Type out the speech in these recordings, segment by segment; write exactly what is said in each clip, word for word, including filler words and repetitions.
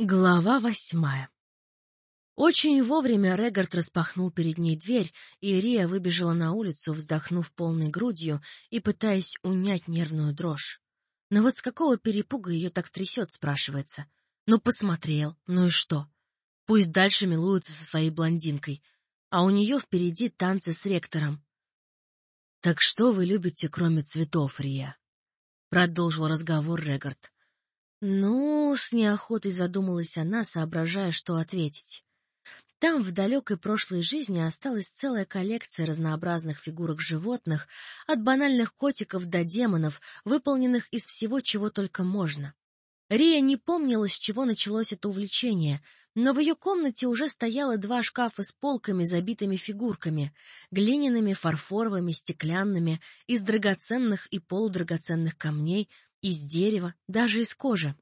Глава восьмая. Очень вовремя Регард распахнул перед ней дверь, и Рия выбежала на улицу, вздохнув полной грудью и пытаясь унять нервную дрожь. Но вот с какого перепуга ее так трясет, спрашивается. Ну, посмотрел, ну и что? Пусть дальше милуется со своей блондинкой, а у нее впереди танцы с ректором. «Так что вы любите, кроме цветов, Рия?» — продолжил разговор Регард. Ну, с неохотой задумалась она, соображая, что ответить. Там в далекой прошлой жизни осталась целая коллекция разнообразных фигурок животных, от банальных котиков до демонов, выполненных из всего, чего только можно. Рия не помнила, с чего началось это увлечение, но в ее комнате уже стояло два шкафа с полками, забитыми фигурками, глиняными, фарфоровыми, стеклянными, из драгоценных и полудрагоценных камней, из дерева, даже из кожи.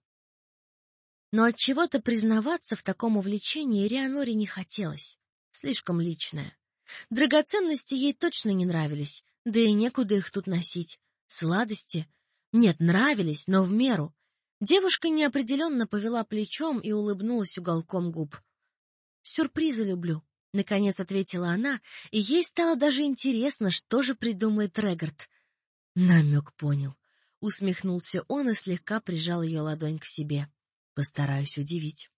Но от чего-то признаваться в таком увлечении Рианоре не хотелось. Слишком личное. Драгоценности ей точно не нравились, да и некуда их тут носить. Сладости? Нет, нравились, но в меру. Девушка неопределенно повела плечом и улыбнулась уголком губ. «Сюрпризы люблю», — наконец ответила она, и ей стало даже интересно, что же придумает Регард. Намек понял. Усмехнулся он и слегка прижал ее ладонь к себе. Постараюсь удивить.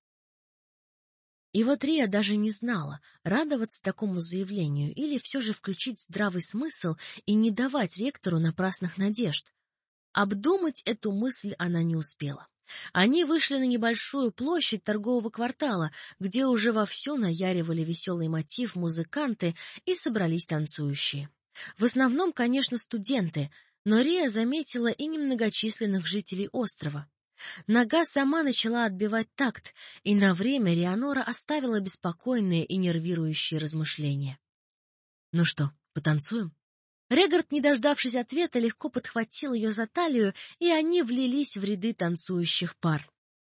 И вот Рия даже не знала, радоваться такому заявлению или все же включить здравый смысл и не давать ректору напрасных надежд. Обдумать эту мысль она не успела. Они вышли на небольшую площадь торгового квартала, где уже вовсю наяривали веселый мотив музыканты и собрались танцующие. В основном, конечно, студенты, но Рия заметила и немногочисленных жителей острова. Нога сама начала отбивать такт, и на время Рианора оставила беспокойные и нервирующие размышления. «Ну что, потанцуем?» Регард, не дождавшись ответа, легко подхватил ее за талию, и они влились в ряды танцующих пар.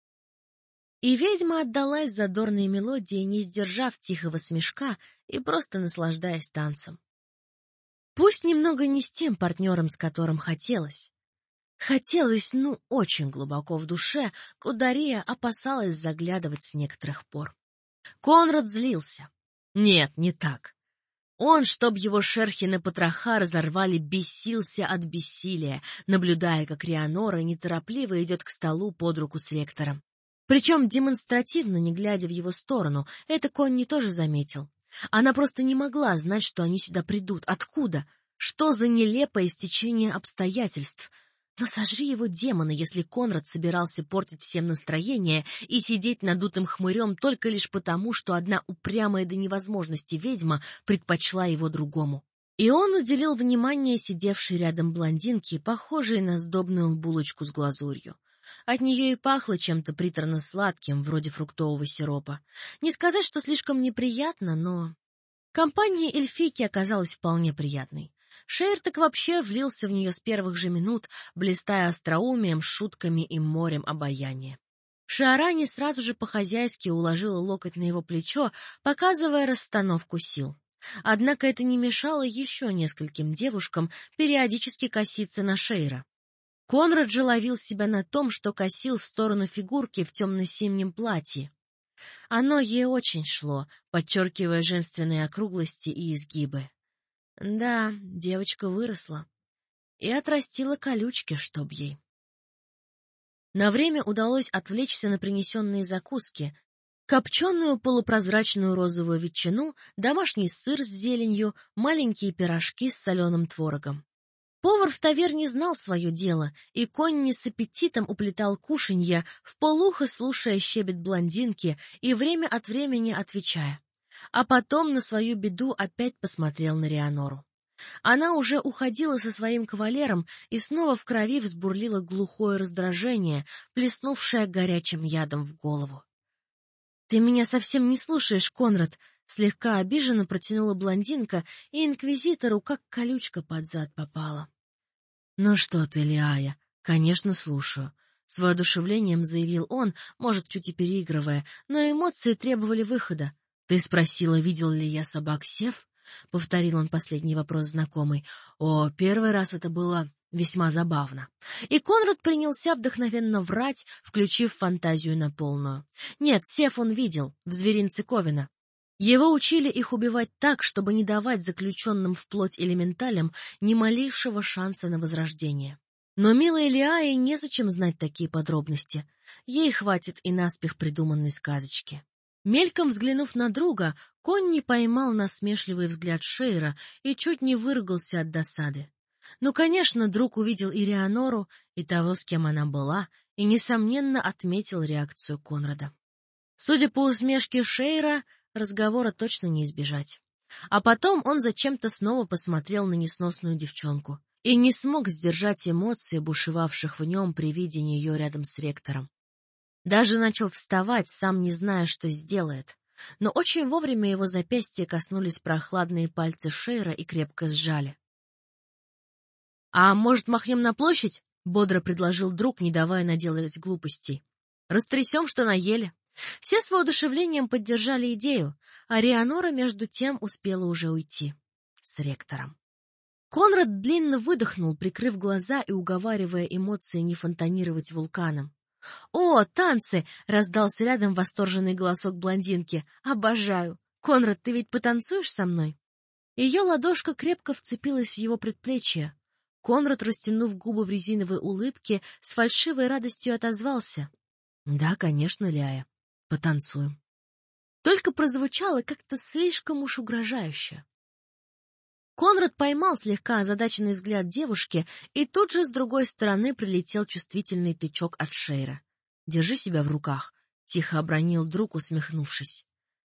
И ведьма отдалась задорной мелодии, не сдержав тихого смешка и просто наслаждаясь танцем. Пусть немного не с тем партнером, с которым хотелось. Хотелось, ну, очень глубоко в душе, куда Рия опасалась заглядывать с некоторых пор. Конрад злился. Нет, не так. Он, чтоб его шерхи на потроха разорвали, бесился от бессилия, наблюдая, как Рианора неторопливо идет к столу под руку с ректором. Причем демонстративно, не глядя в его сторону, это Конни тоже заметил. Она просто не могла знать, что они сюда придут. Откуда? Что за нелепое стечение обстоятельств? Но сожри его демоны, если Конрад собирался портить всем настроение и сидеть надутым хмырем только лишь потому, что одна упрямая до невозможности ведьма предпочла его другому. И он уделил внимание сидевшей рядом блондинке, похожей на сдобную булочку с глазурью. От нее и пахло чем-то приторно-сладким, вроде фруктового сиропа. Не сказать, что слишком неприятно, но... Компания эльфийки оказалась вполне приятной. Шейр так вообще влился в нее с первых же минут, блистая остроумием, шутками и морем обаяния. Шиарани сразу же по-хозяйски уложила локоть на его плечо, показывая расстановку сил. Однако это не мешало еще нескольким девушкам периодически коситься на Шейра. Конрад же ловил себя на том, что косил в сторону фигурки в темно-синем платье. Оно ей очень шло, подчеркивая женственные округлости и изгибы. Да, девочка выросла и отрастила колючки, чтоб ей. На время удалось отвлечься на принесенные закуски: копченую полупрозрачную розовую ветчину, домашний сыр с зеленью, маленькие пирожки с соленым творогом. Повар в таверне знал свое дело, и Конни с аппетитом уплетал кушанья, вполуха слушая щебет блондинки и время от времени отвечая. А потом на свою беду опять посмотрел на Рианору. Она уже уходила со своим кавалером, и снова в крови взбурлило глухое раздражение, плеснувшее горячим ядом в голову. — Ты меня совсем не слушаешь, Конрад! — слегка обиженно протянула блондинка, и инквизитору как колючка под зад попала. — Ну что ты, Лиая, конечно, слушаю. С воодушевлением заявил он, может, чуть и переигрывая, но эмоции требовали выхода. «Ты спросила, видел ли я собак Сев?» — повторил он последний вопрос знакомый. «О, первый раз это было Весьма забавно. И Конрад принялся вдохновенно врать, включив фантазию на полную. Нет, Сев он видел, в зверинце Ковина. Его учили их убивать так, чтобы не давать заключенным вплоть элементалям ни малейшего шанса на возрождение. Но милой Лиае незачем знать такие подробности. Ей хватит и наспех придуманной сказочки. Мельком взглянув на друга, Конни поймал насмешливый взгляд Шейра и чуть не выругался от досады. Ну, конечно, друг увидел и Реанору, и того, с кем она была, и, несомненно, отметил реакцию Конрада. Судя по усмешке Шейра, разговора точно не избежать. А потом он зачем-то снова посмотрел на несносную девчонку и не смог сдержать эмоций, бушевавших в нем при виде нее рядом с ректором. Даже начал вставать, сам не зная, что сделает. Но очень вовремя его запястья коснулись прохладные пальцы Шейра и крепко сжали. «А может, махнем на площадь?» — бодро предложил друг, не давая наделать глупостей. «Растрясем, что наели». Все с воодушевлением поддержали идею, а Реанора, между тем, успела уже уйти. С ректором. Конрад длинно выдохнул, прикрыв глаза и уговаривая эмоции не фонтанировать вулканом. «О, танцы!» — раздался рядом восторженный голосок блондинки. «Обожаю! Конрад, ты ведь потанцуешь со мной?» Ее ладошка крепко вцепилась в его предплечье. Конрад, растянув губы в резиновой улыбке, с фальшивой радостью отозвался. «Да, конечно, Ляя. Потанцуем». Только прозвучало как-то слишком уж угрожающе. Конрад поймал слегка озадаченный взгляд девушки, и тут же с другой стороны прилетел чувствительный тычок от Шейра. «Держи себя в руках», — тихо обронил друг, усмехнувшись.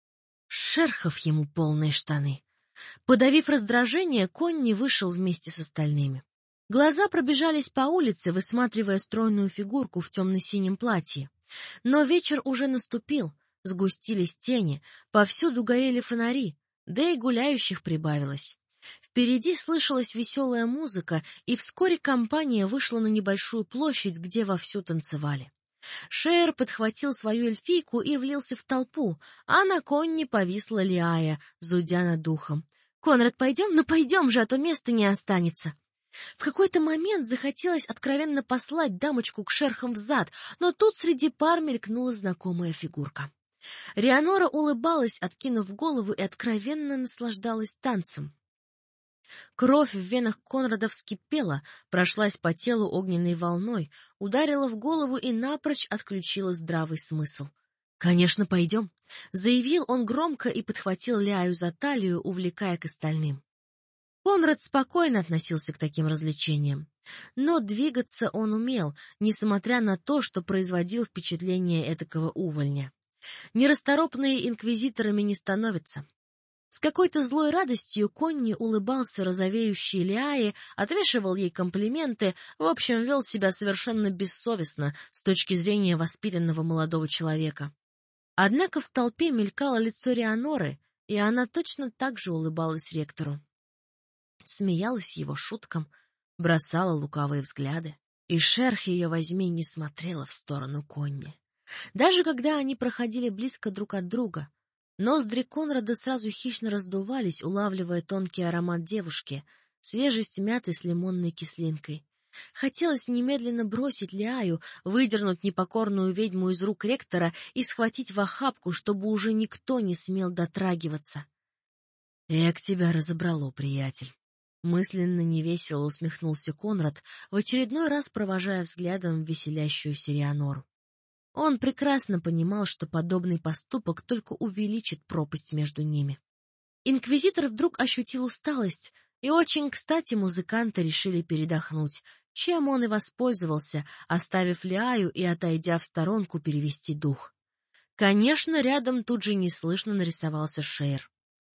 Шерхов ему полные штаны. Подавив раздражение, Конни вышел вместе с остальными. Глаза пробежались по улице, высматривая стройную фигурку в темно-синем платье. Но вечер уже наступил, сгустились тени, повсюду горели фонари, да и гуляющих прибавилось. Впереди слышалась веселая музыка, и вскоре компания вышла на небольшую площадь, где вовсю танцевали. Шейр подхватил свою эльфийку и влился в толпу, а на Конни повисла Лиая, зудя над духом. «Конрад, пойдем? Ну пойдем же, а то места не останется!» В какой-то момент захотелось откровенно послать дамочку к шерхам взад, но тут среди пар мелькнула знакомая фигурка. Реанора улыбалась, откинув голову, и откровенно наслаждалась танцем. Кровь в венах Конрада вскипела, прошлась по телу огненной волной, ударила в голову и напрочь отключила здравый смысл. «Конечно, пойдем», — заявил он громко и подхватил Ляю за талию, увлекая к остальным. Конрад спокойно относился к таким развлечениям, но двигаться он умел, несмотря на то, что производил впечатление этакого увольня. Нерасторопные инквизиторами не становятся. С какой-то злой радостью Конни улыбался розовеющей Лиае, отвешивал ей комплименты, в общем, вел себя совершенно бессовестно с точки зрения воспитанного молодого человека. Однако в толпе мелькало лицо Реаноры, и она точно так же улыбалась ректору. Смеялась его шуткам, бросала лукавые взгляды, и шерх ее возьми не смотрела в сторону Конни. Даже когда они проходили близко друг от друга, ноздри Конрада сразу хищно раздувались, улавливая тонкий аромат девушки, свежесть мяты с лимонной кислинкой. Хотелось немедленно бросить Лиаю, выдернуть непокорную ведьму из рук ректора и схватить в охапку, чтобы уже никто не смел дотрагиваться. «Эк, тебя разобрало, приятель!» Мысленно невесело усмехнулся Конрад, в очередной раз провожая взглядом веселящуюся Реанору. Он прекрасно понимал, что подобный поступок только увеличит пропасть между ними. Инквизитор вдруг ощутил усталость, и очень кстати музыканты решили передохнуть, чем он и воспользовался, оставив Лиаю и, отойдя в сторонку, перевести дух. Конечно, рядом тут же неслышно нарисовался Шейр.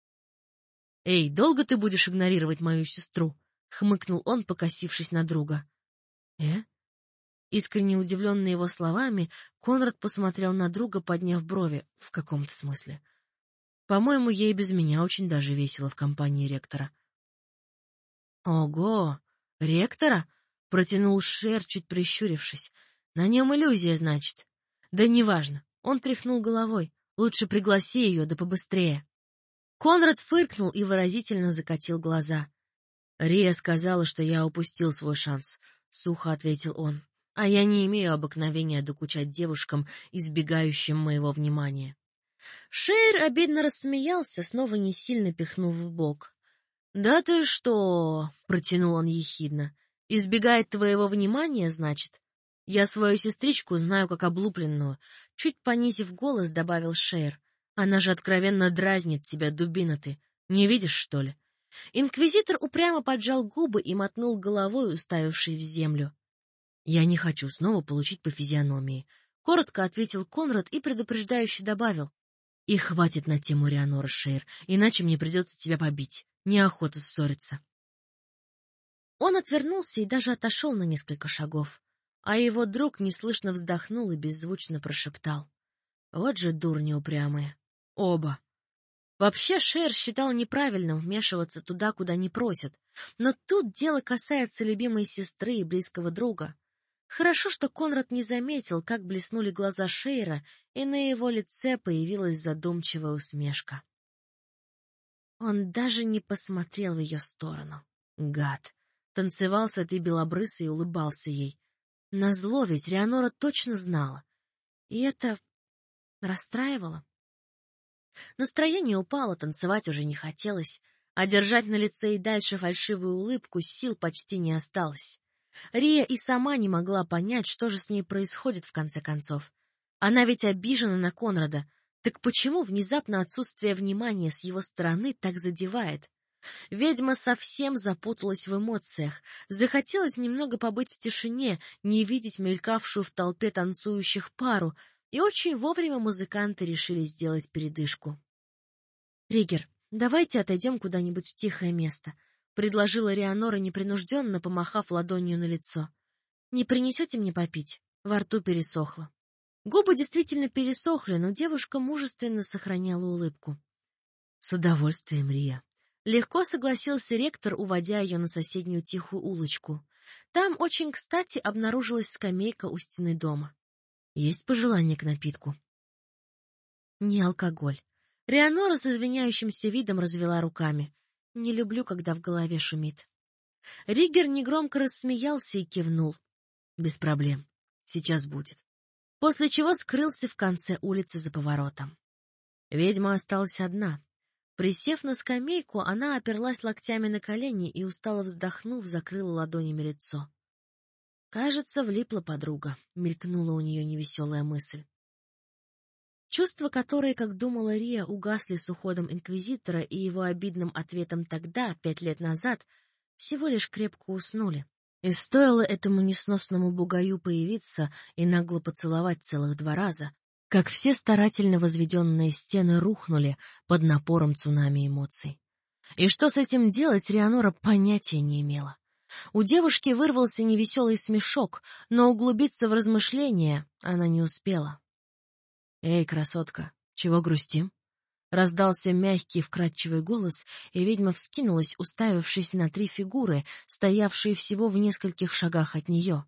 «Эй, долго ты будешь игнорировать мою сестру?» — хмыкнул он, покосившись на друга. «Э?» Искренне удивленный его словами, Конрад посмотрел на друга, подняв брови, в каком-то смысле. «По-моему, ей без меня очень даже весело в компании ректора». «Ого! Ректора?» — протянул Шер, чуть прищурившись. «На нем иллюзия, значит?» «Да неважно». Он тряхнул головой. «Лучше пригласи ее, да побыстрее». Конрад фыркнул и выразительно закатил глаза. Рия сказала, что я упустил свой шанс, — сухо ответил он. А я не имею обыкновения докучать девушкам, избегающим моего внимания. Шейр обидно рассмеялся, снова не сильно пихнув в бок. — Да ты что? — протянул он ехидно. — Избегает твоего внимания, значит? Я свою сестричку знаю как облупленную. Чуть понизив голос, добавил Шейр. Она же откровенно дразнит тебя, дубина ты. Не видишь, что ли? Инквизитор упрямо поджал губы и мотнул головой, уставившись в землю. Я не хочу снова получить по физиономии. Коротко ответил Конрад и предупреждающе добавил. И хватит на тему Рианора, Шейр, иначе мне придется тебя побить. Неохота ссориться. Он отвернулся и даже отошел на несколько шагов, а его друг неслышно вздохнул и беззвучно прошептал. Вот же дурни упрямые. Оба. Вообще Шейр считал неправильным вмешиваться туда, куда не просят, но тут дело касается любимой сестры и близкого друга. Хорошо, что Конрад не заметил, как блеснули глаза Шейра, и на его лице появилась задумчивая усмешка. Он даже не посмотрел в ее сторону. Гад. Танцевал с этой белобрысой и улыбался ей. Назло ведь Рианора точно знала. И это расстраивало. Настроение упало, танцевать уже не хотелось, а держать на лице и дальше фальшивую улыбку сил почти не осталось. Рия и сама не могла понять, что же с ней происходит в конце концов. Она ведь обижена на Конрада, так почему внезапно отсутствие внимания с его стороны так задевает? Ведьма совсем запуталась в эмоциях, захотелось немного побыть в тишине, не видеть мелькавшую в толпе танцующих пару, и очень вовремя музыканты решили сделать передышку. — Ригер, давайте отойдем куда-нибудь в тихое место, — предложила Рианора непринужденно, помахав ладонью на лицо. — Не принесете мне попить? Во рту пересохло. Губы действительно пересохли, но девушка мужественно сохраняла улыбку. — С удовольствием, Рия. Легко согласился ректор, уводя ее на соседнюю тихую улочку. Там очень кстати обнаружилась скамейка у стены дома. Есть пожелание к напитку? Не алкоголь. Рианора с извиняющимся видом развела руками. Не люблю, когда в голове шумит. Ригер негромко рассмеялся и кивнул. Без проблем. Сейчас будет. После чего скрылся в конце улицы за поворотом. Ведьма осталась одна. Присев на скамейку, она оперлась локтями на колени и, устало вздохнув, закрыла ладонями лицо. Кажется, влипла подруга, мелькнула у нее невеселая мысль. Чувства, которые, как думала Рия, угасли с уходом инквизитора и его обидным ответом тогда, пять лет назад, всего лишь крепко уснули. И стоило этому несносному бугаю появиться и нагло поцеловать целых два раза, как все старательно возведенные стены рухнули под напором цунами эмоций. И что с этим делать, Рианора понятия не имела. У девушки вырвался невеселый смешок, но углубиться в размышления она не успела. — Эй, красотка, чего грустим? — раздался мягкий вкрадчивый голос, и ведьма вскинулась, уставившись на три фигуры, стоявшие всего в нескольких шагах от нее.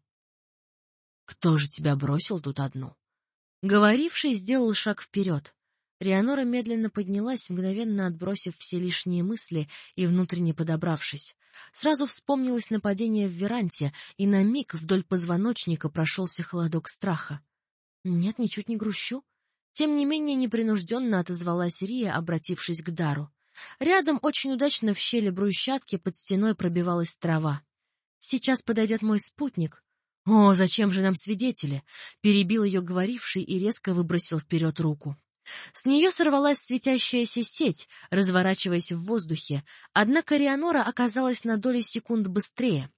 — Кто же тебя бросил тут одну? Говоривший сделал шаг вперед. Рианора медленно поднялась, мгновенно отбросив все лишние мысли и внутренне подобравшись. Сразу вспомнилось нападение в Веранте, и на миг вдоль позвоночника прошелся холодок страха. Нет, ничуть не грущу. Тем не менее непринужденно отозвалась Рия, обратившись к Дару. Рядом очень удачно в щели брусчатки под стеной пробивалась трава. Сейчас подойдет мой спутник. О, зачем же нам свидетели? Перебил ее говоривший и резко выбросил вперед руку. С нее сорвалась светящаяся сеть, разворачиваясь в воздухе, однако Рианора оказалась на доли секунд быстрее.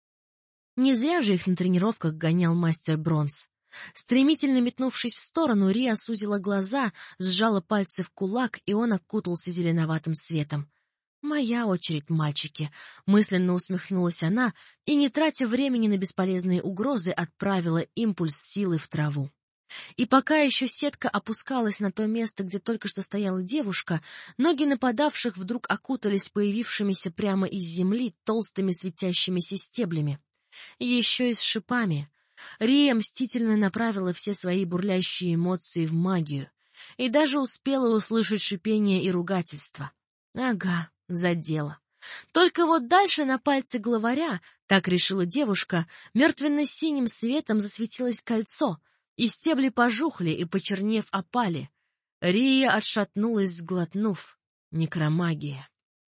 Не зря же их на тренировках гонял мастер Бронз. Стремительно метнувшись в сторону, Рия сузила глаза, сжала пальцы в кулак, и он окутался зеленоватым светом. «Моя очередь, мальчики!» — мысленно усмехнулась она и, не тратя времени на бесполезные угрозы, отправила импульс силы в траву. И пока еще сетка опускалась на то место, где только что стояла девушка, ноги нападавших вдруг окутались появившимися прямо из земли толстыми светящимися стеблями. Еще и с шипами. Рия мстительно направила все свои бурлящие эмоции в магию и даже успела услышать шипение и ругательство. Ага, за дело. Только вот дальше на пальце главаря, так решила девушка, мертвенно-синим светом засветилось кольцо, и стебли пожухли и, почернев, опали. Рия отшатнулась, сглотнув. Некромагия.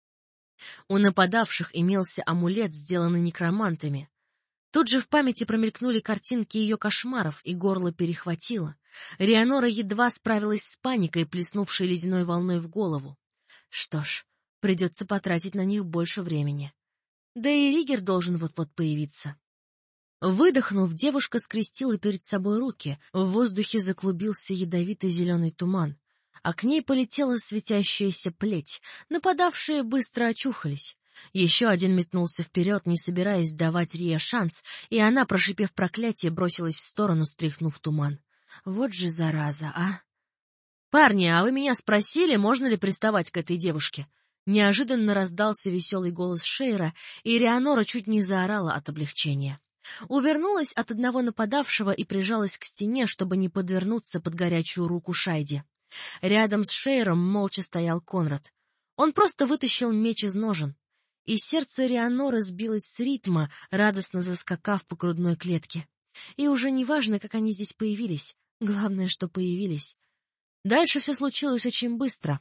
У нападавших имелся амулет, сделанный некромантами. Тут же в памяти промелькнули картинки ее кошмаров, и горло перехватило. Рианора едва справилась с паникой, плеснувшей ледяной волной в голову. Что ж, придется потратить на них больше времени. Да и Ригер должен вот-вот появиться. Выдохнув, девушка скрестила перед собой руки, в воздухе заклубился ядовитый зеленый туман, а к ней полетела светящаяся плеть. Нападавшие быстро очухались. Еще один метнулся вперед, не собираясь давать Рие шанс, и она, прошипев проклятие, бросилась в сторону, стряхнув туман. Вот же зараза, а! «Парни, а вы меня спросили, можно ли приставать к этой девушке?» Неожиданно раздался веселый голос Шейра, и Рианора чуть не заорала от облегчения. Увернулась от одного нападавшего и прижалась к стене, чтобы не подвернуться под горячую руку Шайди. Рядом с Шейром молча стоял Конрад. Он просто вытащил меч из ножен. И сердце Рианоры сбилось с ритма, радостно заскакав по грудной клетке. И уже не важно, как они здесь появились. Главное, что появились. Дальше все случилось очень быстро.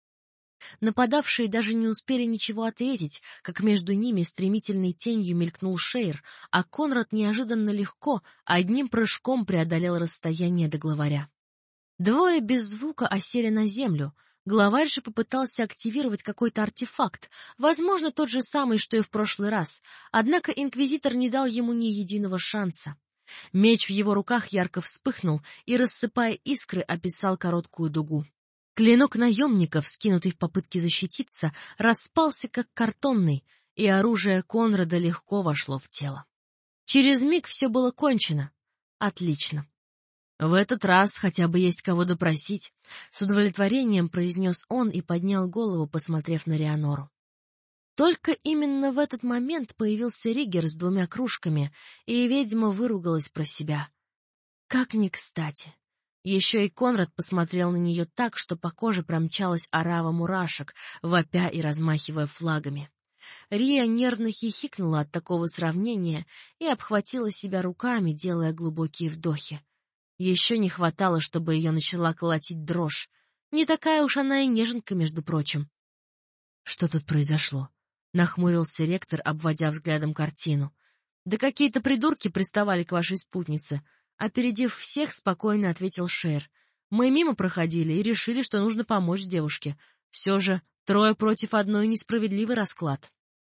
Нападавшие даже не успели ничего ответить, как между ними стремительной тенью мелькнул Шейр, а Конрад неожиданно легко, одним прыжком преодолел расстояние до главаря. Двое без звука осели на землю. Главарь же попытался активировать какой-то артефакт, возможно, тот же самый, что и в прошлый раз, однако инквизитор не дал ему ни единого шанса. Меч в его руках ярко вспыхнул и, рассыпая искры, описал короткую дугу. Клинок наемников, скинутый в попытке защититься, распался как картонный, и оружие Конрада легко вошло в тело. Через миг все было кончено. Отлично. В этот раз хотя бы есть кого допросить, с удовлетворением произнес он и поднял голову, посмотрев на Рианору. Только именно в этот момент появился Ригер с двумя кружками, и ведьма выругалась про себя. Как ни кстати. Еще и Конрад посмотрел на нее так, что по коже промчалась орава мурашек, вопя и размахивая флагами. Рия нервно хихикнула от такого сравнения и обхватила себя руками, делая глубокие вдохи. Еще не хватало, чтобы ее начала колотить дрожь. Не такая уж она и неженка, между прочим. Что тут произошло? Нахмурился ректор, обводя взглядом картину. Да какие-то придурки приставали к вашей спутнице. Опередив всех, спокойно ответил Шейр. Мы мимо проходили и решили, что нужно помочь девушке. Все же трое против одной — несправедливый расклад.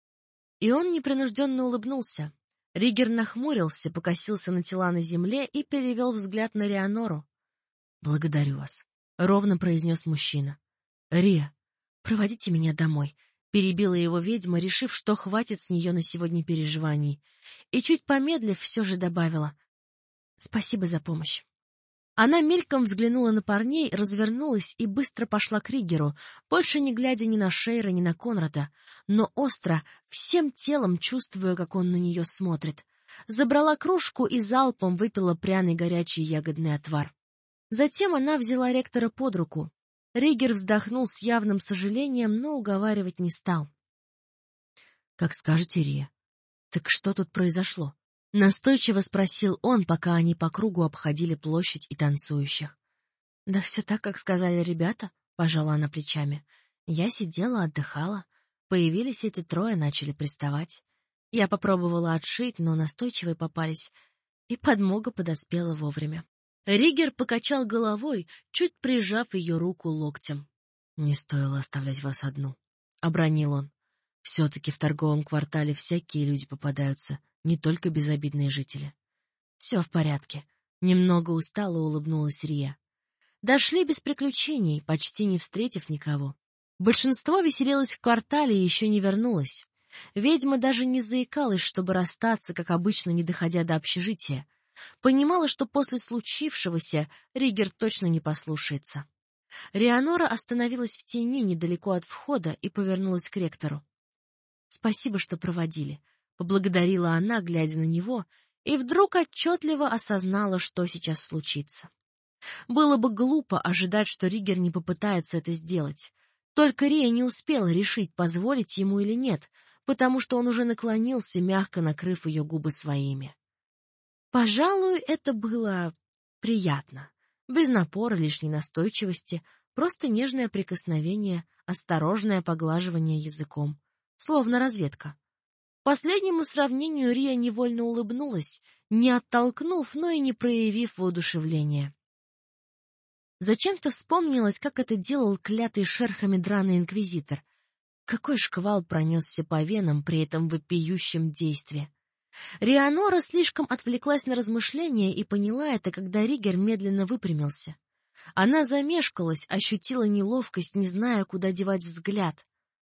И он непринужденно улыбнулся. Ригер нахмурился, покосился на тела на земле и перевел взгляд на Рианору. — Благодарю вас, — ровно произнес мужчина. — Рия, проводите меня домой, — перебила его ведьма, решив, что хватит с нее на сегодня переживаний, и, чуть помедлив, все же добавила: — Спасибо за помощь. Она мельком взглянула на парней, развернулась и быстро пошла к Ригеру, больше не глядя ни на Шейра, ни на Конрада, но остро, всем телом чувствуя, как он на нее смотрит. Забрала кружку и залпом выпила пряный горячий ягодный отвар. Затем она взяла ректора под руку. Ригер вздохнул с явным сожалением, но уговаривать не стал. — Как скажете, Рия. Так что тут произошло? Настойчиво спросил он, пока они по кругу обходили площадь и танцующих. — Да все так, как сказали ребята, — пожала она плечами. Я сидела, отдыхала. Появились эти трое, начали приставать. Я попробовала отшить, но настойчивые попались, и подмога подоспела вовремя. Ригер покачал головой, чуть прижав ее руку локтем. — Не стоило оставлять вас одну, — обронил он. — Все-таки в торговом квартале всякие люди попадаются, не только безобидные жители. — Все в порядке. Немного устало улыбнулась Рия. Дошли без приключений, почти не встретив никого. Большинство веселилось в квартале и еще не вернулось. Ведьма даже не заикалась, чтобы расстаться, как обычно, не доходя до общежития. Понимала, что после случившегося Ригер точно не послушается. Рианора остановилась в тени недалеко от входа и повернулась к ректору. — Спасибо, что проводили. Поблагодарила она, глядя на него, и вдруг отчетливо осознала, что сейчас случится. Было бы глупо ожидать, что Ригер не попытается это сделать. Только Рия не успела решить, позволить ему или нет, потому что он уже наклонился, мягко накрыв ее губы своими. Пожалуй, это было приятно. Без напора, лишней настойчивости, просто нежное прикосновение, осторожное поглаживание языком. Словно разведка. Последнему сравнению Рия невольно улыбнулась, не оттолкнув, но и не проявив воодушевления. Зачем-то вспомнилось, как это делал клятый шерхами драный инквизитор. Какой шквал пронесся по венам при этом вопиющем действии. Рианора слишком отвлеклась на размышления и поняла это, когда Ригер медленно выпрямился. Она замешкалась, ощутила неловкость, не зная, куда девать взгляд.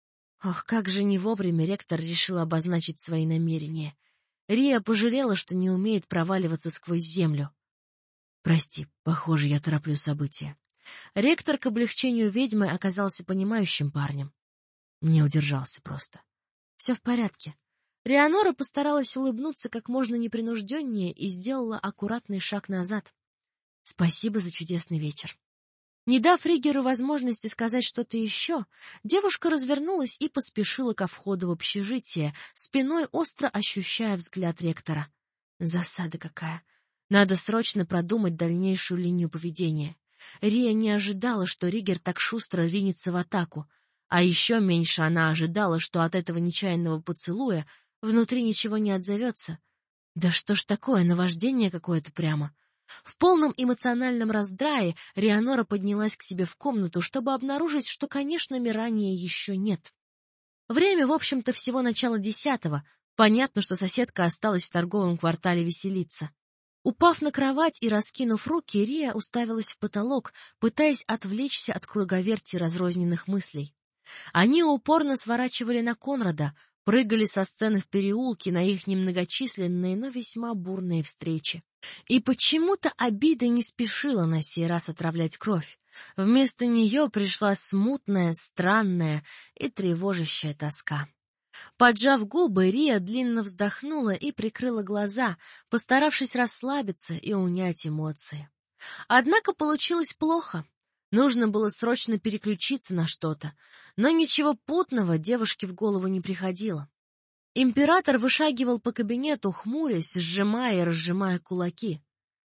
Ох, как же не вовремя ректор решил обозначить свои намерения. Рия пожалела, что не умеет проваливаться сквозь землю. «Прости, похоже, я тороплю события». Ректор к облегчению ведьмы оказался понимающим парнем. Не удержался просто. «Все в порядке». Рианора постаралась улыбнуться как можно непринужденнее и сделала аккуратный шаг назад. «Спасибо за чудесный вечер». Не дав Ригеру возможности сказать что-то еще, девушка развернулась и поспешила ко входу в общежитие, спиной остро ощущая взгляд ректора. Засада какая! Надо срочно продумать дальнейшую линию поведения. Рия не ожидала, что Ригер так шустро ринется в атаку, а еще меньше она ожидала, что от этого нечаянного поцелуя внутри ничего не отзовется. Да что ж такое, наваждение какое-то прямо. В полном эмоциональном раздрае Рианора поднялась к себе в комнату, чтобы обнаружить, что, конечно, Мирания еще нет. Время, в общем-то, всего начало десятого. Понятно, что соседка осталась в торговом квартале веселиться. Упав на кровать и раскинув руки, Рия уставилась в потолок, пытаясь отвлечься от круговерти разрозненных мыслей. Они упорно сворачивали на Конрада, прыгали со сцены в переулке на их немногочисленные, но весьма бурные встречи. И почему-то обида не спешила на сей раз отравлять кровь. Вместо нее пришла смутная, странная и тревожащая тоска. Поджав губы, Рия длинно вздохнула и прикрыла глаза, постаравшись расслабиться и унять эмоции. Однако получилось плохо. Нужно было срочно переключиться на что-то, но ничего путного девушке в голову не приходило. Император вышагивал по кабинету, хмурясь, сжимая и разжимая кулаки.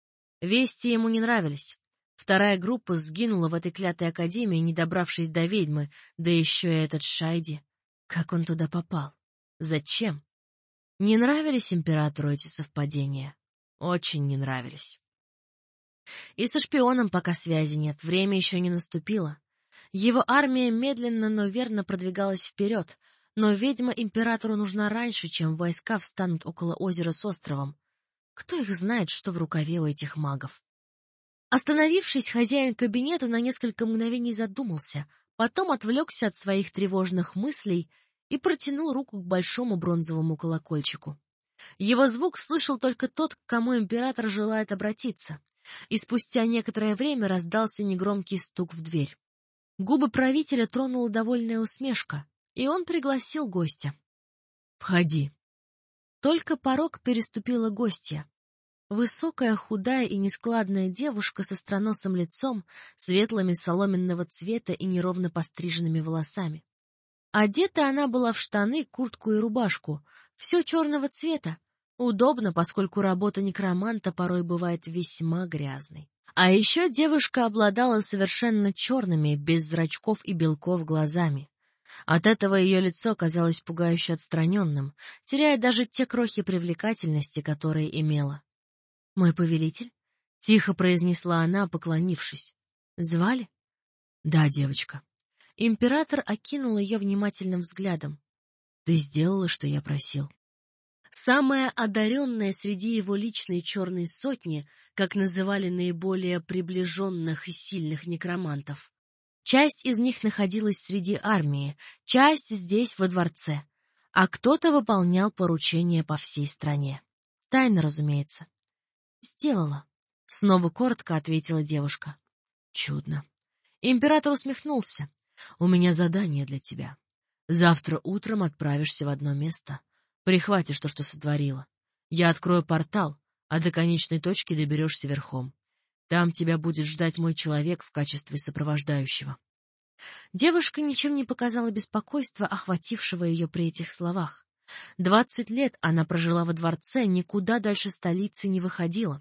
Вести ему не нравились. Вторая группа сгинула в этой клятой академии, не добравшись до ведьмы, да еще и этот Шайди. Как он туда попал? Зачем? Не нравились императору эти совпадения? Очень не нравились. И со шпионом пока связи нет, время еще не наступило. Его армия медленно, но верно продвигалась вперед, но ведьма императору нужна раньше, чем войска встанут около озера с островом. Кто их знает, что в рукаве у этих магов? Остановившись, хозяин кабинета на несколько мгновений задумался, потом отвлекся от своих тревожных мыслей и протянул руку к большому бронзовому колокольчику. Его звук слышал только тот, к кому император желает обратиться, и спустя некоторое время раздался негромкий стук в дверь. Губы правителя тронула довольная усмешка, и он пригласил гостя. «Входи». Только порог переступила гостья. Высокая, худая и нескладная девушка с остроносым лицом, светлыми соломенного цвета и неровно постриженными волосами. Одета она была в штаны, куртку и рубашку, все черного цвета. Удобно, поскольку работа некроманта порой бывает весьма грязной. А еще девушка обладала совершенно черными, без зрачков и белков глазами. От этого ее лицо казалось пугающе отстраненным, теряя даже те крохи привлекательности, которые имело. «Мой повелитель?» — тихо произнесла она, поклонившись. «Звали?» «Да, девочка». Император окинул ее внимательным взглядом. «Ты сделала, что я просил». Самая одаренная среди его личной черной сотни, как называли наиболее приближенных и сильных некромантов. Часть из них находилась среди армии, часть здесь, во дворце, а кто-то выполнял поручения по всей стране. Тайно, разумеется. «Сделала», — снова коротко ответила девушка. «Чудно». Император усмехнулся. «У меня задание для тебя. Завтра утром отправишься в одно место. Прихватишь то, что сотворила. Я открою портал, а до конечной точки доберешься верхом. Там тебя будет ждать мой человек в качестве сопровождающего. Девушка ничем не показала беспокойства, охватившего ее при этих словах. Двадцать лет она прожила во дворце, никуда дальше столицы не выходила.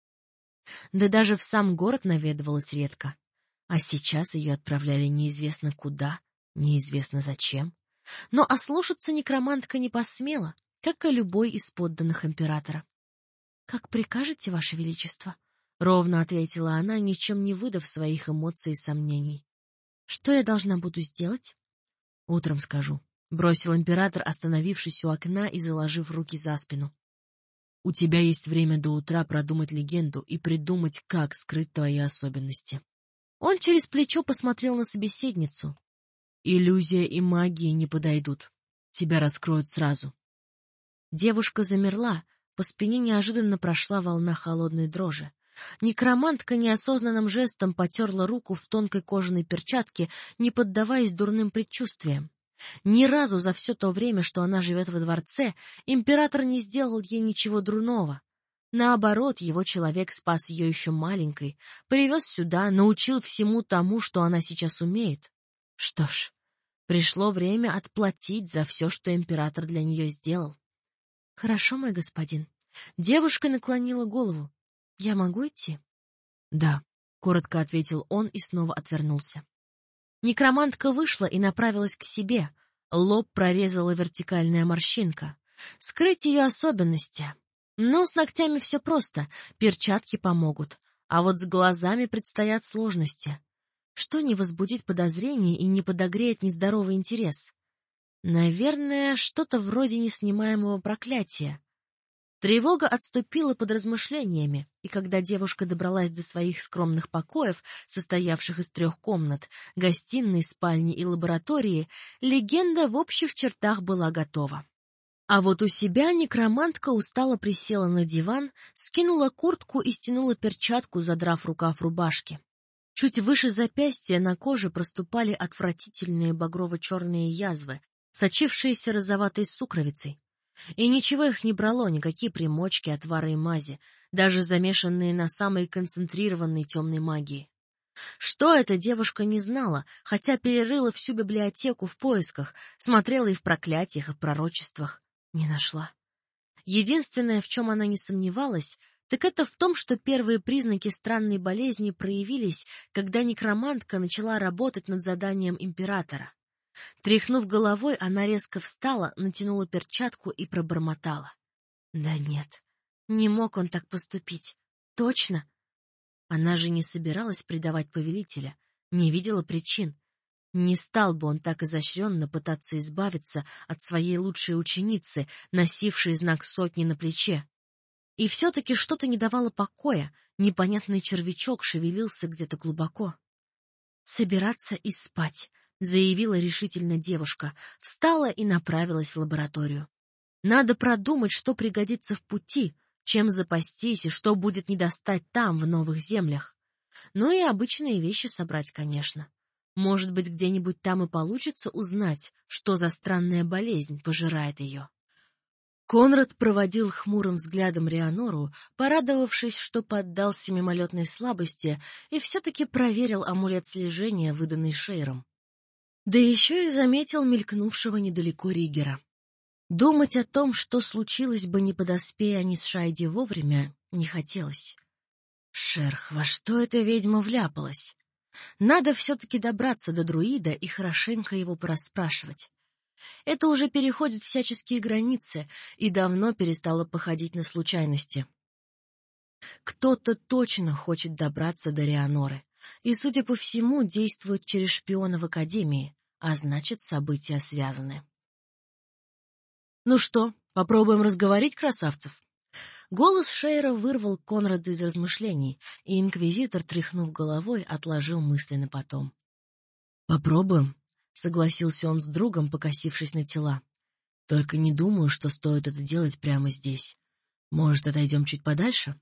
Да даже в сам город наведывалась редко. А сейчас ее отправляли неизвестно куда, неизвестно зачем. Но ослушаться некромантка не посмела, как и любой из подданных императора. — Как прикажете, Ваше Величество? — ровно ответила она, ничем не выдав своих эмоций и сомнений. — Что я должна буду сделать? — Утром скажу, — бросил император, остановившись у окна и заложив руки за спину. — У тебя есть время до утра продумать легенду и придумать, как скрыть твои особенности. Он через плечо посмотрел на собеседницу. Иллюзия и магия не подойдут. Тебя раскроют сразу. Девушка замерла, по спине неожиданно прошла волна холодной дрожи. Некромантка неосознанным жестом потерла руку в тонкой кожаной перчатке, не поддаваясь дурным предчувствиям. Ни разу за все то время, что она живет во дворце, император не сделал ей ничего дурного. Наоборот, его человек спас ее еще маленькой, привез сюда, научил всему тому, что она сейчас умеет. Что ж, пришло время отплатить за все, что император для нее сделал. — Хорошо, мой господин. Девушка наклонила голову. — Я могу идти? — Да, — коротко ответил он и снова отвернулся. Некромантка вышла и направилась к себе. Лоб прорезала вертикальная морщинка. Скрыть ее особенности. Но с ногтями все просто, перчатки помогут. А вот с глазами предстоят сложности. Что не возбудит подозрений и не подогреет нездоровый интерес? Наверное, что-то вроде неснимаемого проклятия. Тревога отступила под размышлениями, и когда девушка добралась до своих скромных покоев, состоявших из трех комнат, гостиной, спальни и лаборатории, легенда в общих чертах была готова. А вот у себя некромантка устало присела на диван, скинула куртку и стянула перчатку, задрав рукав рубашки. Чуть выше запястья на коже проступали отвратительные багрово-черные язвы, сочившиеся розоватой сукровицей. И ничего их не брало, никакие примочки, отвары и мази, даже замешанные на самой концентрированной темной магии. Что эта девушка не знала, хотя перерыла всю библиотеку в поисках, смотрела и в проклятиях, и в пророчествах. Не нашла. Единственное, в чем она не сомневалась, так это в том, что первые признаки странной болезни проявились, когда некромантка начала работать над заданием императора. Тряхнув головой, она резко встала, натянула перчатку и пробормотала. Да нет, не мог он так поступить. Точно? Она же не собиралась предавать повелителя, не видела причин. Не стал бы он так изощренно пытаться избавиться от своей лучшей ученицы, носившей знак сотни на плече. И все-таки что-то не давало покоя, непонятный червячок шевелился где-то глубоко. «Собираться и спать», — заявила решительно девушка, встала и направилась в лабораторию. «Надо продумать, что пригодится в пути, чем запастись и что будет не достать там, в новых землях. Ну и обычные вещи собрать, конечно. Может быть, где-нибудь там и получится узнать, что за странная болезнь пожирает ее». Конрад проводил хмурым взглядом Реанору, порадовавшись, что поддался мимолетной слабости и все-таки проверил амулет слежения, выданный Шейром. Да еще и заметил мелькнувшего недалеко Ригера. Думать о том, что случилось бы, не подоспея они с Шайди вовремя, не хотелось. Шерх, во что эта ведьма вляпалась? Надо все-таки добраться до друида и хорошенько его порасспрашивать. Это уже переходит всяческие границы и давно перестало походить на случайности. Кто-то точно хочет добраться до Реаноры, и, судя по всему, действует через шпиона в Академии, а значит, события связаны. «Ну что, попробуем разговорить красавцев?» Голос Шейра вырвал Конрада из размышлений, и инквизитор, тряхнув головой, отложил мысли на потом. «Попробуем», — согласился он с другом, покосившись на тела. «Только не думаю, что стоит это делать прямо здесь. Может, отойдем чуть подальше?»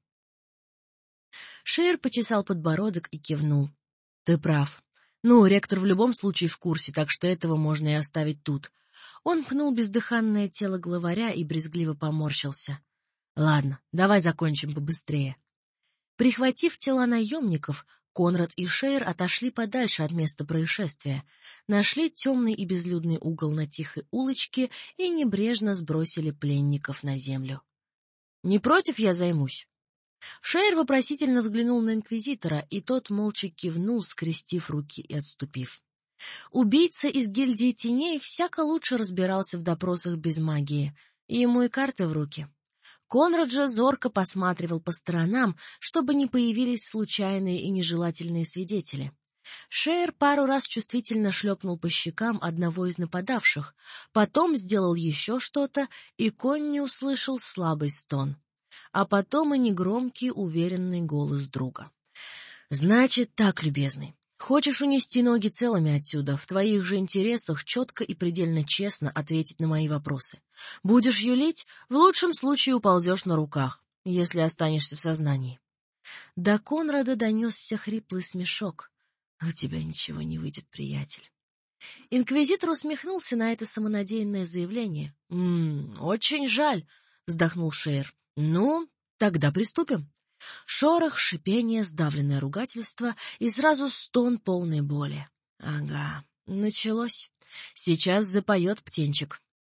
Шейр почесал подбородок и кивнул. «Ты прав. Ну, ректор в любом случае в курсе, так что этого можно и оставить тут». Он пнул бездыханное тело главаря и брезгливо поморщился. «Ладно, давай закончим побыстрее». Прихватив тела наемников, Конрад и Шейр отошли подальше от места происшествия, нашли темный и безлюдный угол на тихой улочке и небрежно сбросили пленников на землю. «Не против, я займусь?» Шейр вопросительно взглянул на инквизитора, и тот молча кивнул, скрестив руки и отступив. Убийца из гильдии теней всяко лучше разбирался в допросах без магии, и ему и карты в руки. Конрад же зорко посматривал по сторонам, чтобы не появились случайные и нежелательные свидетели. Шейр пару раз чувствительно шлепнул по щекам одного из нападавших, потом сделал еще что-то, и Конни услышал слабый стон. А потом и негромкий, уверенный голос друга. «Значит так, любезный, хочешь унести ноги целыми отсюда, в твоих же интересах четко и предельно честно ответить на мои вопросы. Будешь юлить, в лучшем случае уползешь на руках, если останешься в сознании». До Конрада донесся хриплый смешок. «У тебя ничего не выйдет, приятель». Инквизитор усмехнулся на это самонадеянное заявление. «М-м, очень жаль», — вздохнул Шейр. «Ну, тогда приступим». Шорох, шипение, сдавленное ругательство и сразу стон полной боли. Ага, началось. Сейчас запоет птенчик.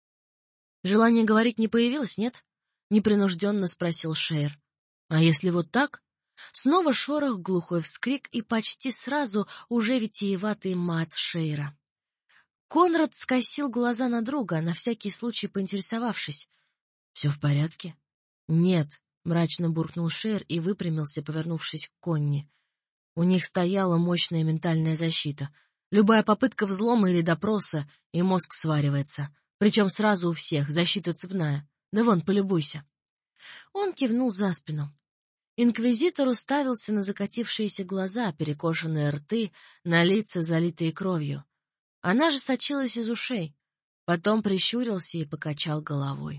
Желание говорить не появилось, нет? Непринужденно спросил Шейр. А если вот так? Снова шорох, глухой вскрик и почти сразу уже витиеватый мат Шейра. Конрад скосил глаза на друга, на всякий случай поинтересовавшись. «Все в порядке?» «Нет», — мрачно буркнул Шейр и выпрямился, повернувшись к Конни. У них стояла мощная ментальная защита. Любая попытка взлома или допроса, и мозг сваривается. Причем сразу у всех, защита цепная. Да вон, полюбуйся. Он кивнул за спину. Инквизитор уставился на закатившиеся глаза, перекошенные рты, на лица, залитые кровью. Она же сочилась из ушей. Потом прищурился и покачал головой.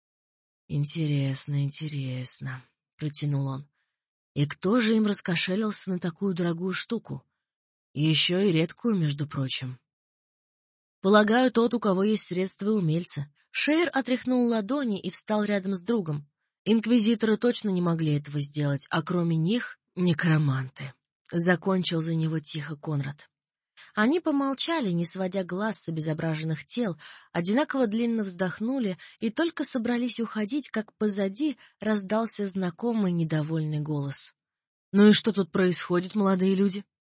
«Интересно, интересно», — протянул он. «И кто же им раскошелился на такую дорогую штуку? Еще и редкую, между прочим». «Полагаю, тот, у кого есть средства и умельцы». Шейр отряхнул ладони и встал рядом с другом. Инквизиторы точно не могли этого сделать, а кроме них — некроманты. Закончил за него тихо Конрад. Они помолчали, не сводя глаз с обезображенных тел, одинаково длинно вздохнули и только собрались уходить, как позади раздался знакомый недовольный голос. «Ну и что тут происходит, молодые люди?»